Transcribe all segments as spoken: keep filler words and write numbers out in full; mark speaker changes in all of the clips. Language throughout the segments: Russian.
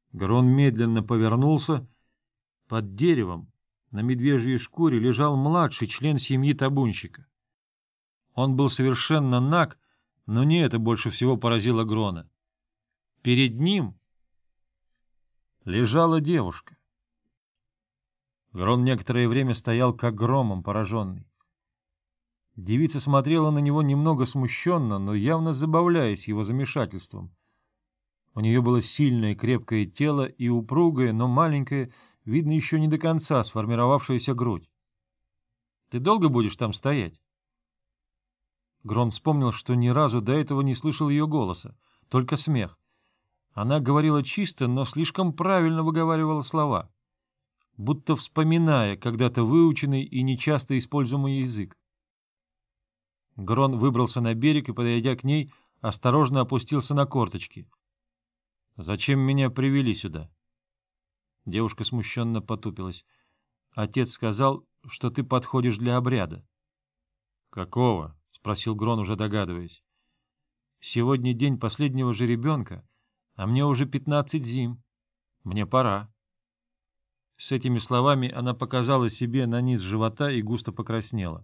Speaker 1: Грон медленно повернулся. Под деревом на медвежьей шкуре лежал младший член семьи табунщика. Он был совершенно наг, но не это больше всего поразило Грона. Перед ним лежала девушка. Грон некоторое время стоял как громом пораженный. Девица смотрела на него немного смущенно, но явно забавляясь его замешательством. У нее было сильное крепкое тело и упругое, но маленькое, видно, еще не до конца сформировавшаяся грудь. — Ты долго будешь там стоять? Грон вспомнил, что ни разу до этого не слышал ее голоса, только смех. Она говорила чисто, но слишком правильно выговаривала слова, будто вспоминая когда-то выученный и нечасто используемый язык. Грон выбрался на берег и, подойдя к ней, осторожно опустился на корточки. — Зачем меня привели сюда? Девушка смущенно потупилась. — Отец сказал, что ты подходишь для обряда. — Какого? — спросил Грон, уже догадываясь. — Сегодня день последнего жеребенка, а мне уже пятнадцать зим. Мне пора. С этими словами она показала себе на низ живота и густо покраснела.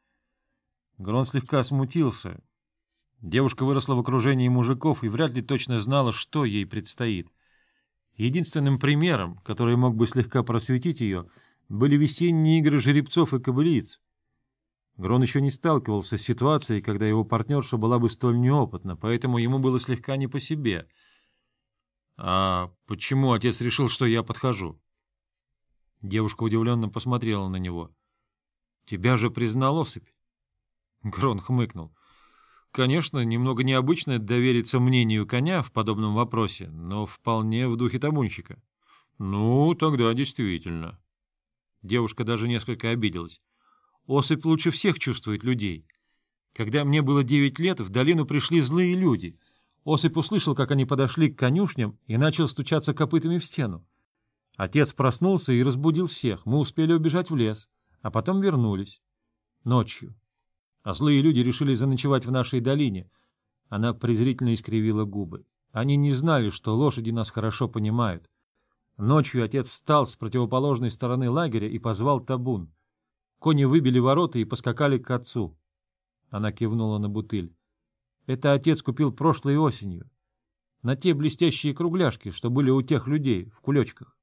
Speaker 1: Грон слегка смутился. Девушка выросла в окружении мужиков и вряд ли точно знала, что ей предстоит. Единственным примером, который мог бы слегка просветить ее, были весенние игры жеребцов и кобылиц. Грон еще не сталкивался с ситуацией, когда его партнерша была бы столь неопытна, поэтому ему было слегка не по себе. — А почему отец решил, что я подхожу? Девушка удивленно посмотрела на него. — Тебя же признал особь. Грон хмыкнул. Конечно, немного необычно довериться мнению коня в подобном вопросе, но вполне в духе табунщика. — Ну, тогда действительно. Девушка даже несколько обиделась. Особь лучше всех чувствует людей. Когда мне было девять лет, в долину пришли злые люди. Осип услышал, как они подошли к конюшням, и начал стучаться копытами в стену. Отец проснулся и разбудил всех. Мы успели убежать в лес, а потом вернулись. Ночью. А злые люди решили заночевать в нашей долине. Она презрительно искривила губы. Они не знали, что лошади нас хорошо понимают. Ночью отец встал с противоположной стороны лагеря и позвал табун. Кони выбили ворота и поскакали к отцу. Она кивнула на бутыль. Это отец купил прошлой осенью. На те блестящие кругляшки, что были у тех людей, в кулечках.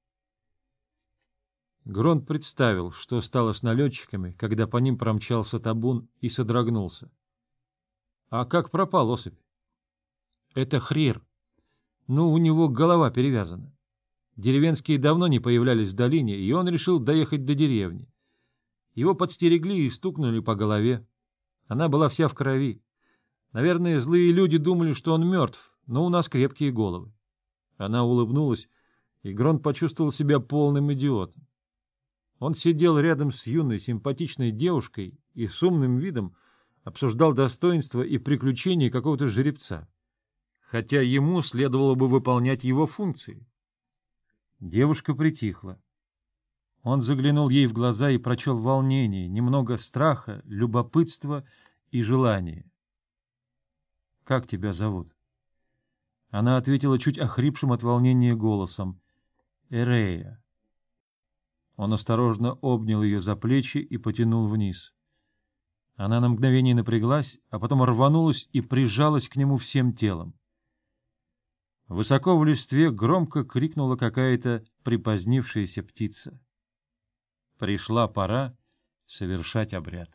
Speaker 1: Грон представил, что стало с налетчиками, когда по ним промчался табун, и содрогнулся. — А как пропал особь? — Это Хрир. Ну, у него голова перевязана. Деревенские давно не появлялись в долине, и он решил доехать до деревни. Его подстерегли и стукнули по голове. Она была вся в крови. Наверное, злые люди думали, что он мертв, но у нас крепкие головы. Она улыбнулась, и Грон почувствовал себя полным идиотом. Он сидел рядом с юной симпатичной девушкой и с умным видом обсуждал достоинства и приключения какого-то жеребца, хотя ему следовало бы выполнять его функции. Девушка притихла. Он заглянул ей в глаза и прочел волнение, немного страха, любопытства и желания. — Как тебя зовут? Она ответила чуть охрипшим от волнения голосом. — Эрея. Он осторожно обнял ее за плечи и потянул вниз. Она на мгновение напряглась, а потом рванулась и прижалась к нему всем телом. Высоко в листве громко крикнула какая-то припозднившаяся птица. Пришла пора совершать обряд.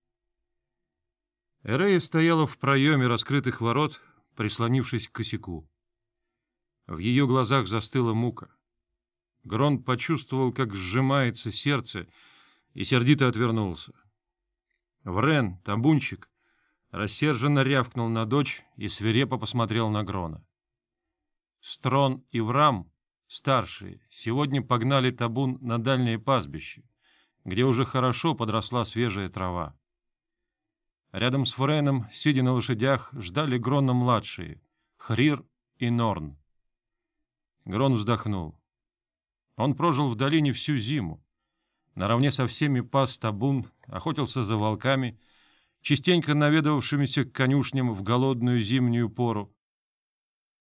Speaker 1: Эрея стояла в проеме раскрытых ворот, прислонившись к косяку. В ее глазах застыла мука. Грон почувствовал, как сжимается сердце, и сердито отвернулся. Врен, табунщик, рассерженно рявкнул на дочь и свирепо посмотрел на Грона. Строн и Врам, старшие, сегодня погнали табун на дальнее пастбище, где уже хорошо подросла свежая трава. Рядом с Френом, сидя на лошадях, ждали Грона младшие — Хрир и Норн. Грон вздохнул. Он прожил в долине всю зиму. Наравне со всеми пас табун, охотился за волками, частенько наведывавшимися к конюшням в голодную зимнюю пору.